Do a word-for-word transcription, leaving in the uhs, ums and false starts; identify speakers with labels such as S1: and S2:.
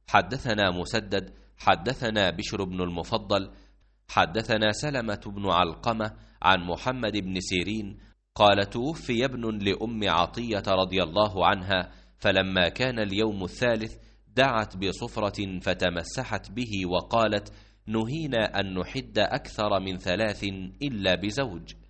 S1: حدثنا مسدد حدثنا بشر بن المفضل حدثنا سلمة بن علقمة عن محمد بن سيرين قال توفي ابن لأم عطية رضي الله عنها، فلما كان اليوم الثالث دعت بصفرة فتمسحت به وقالت: نهينا أن نحد أكثر من ثلاث إلا بزوج.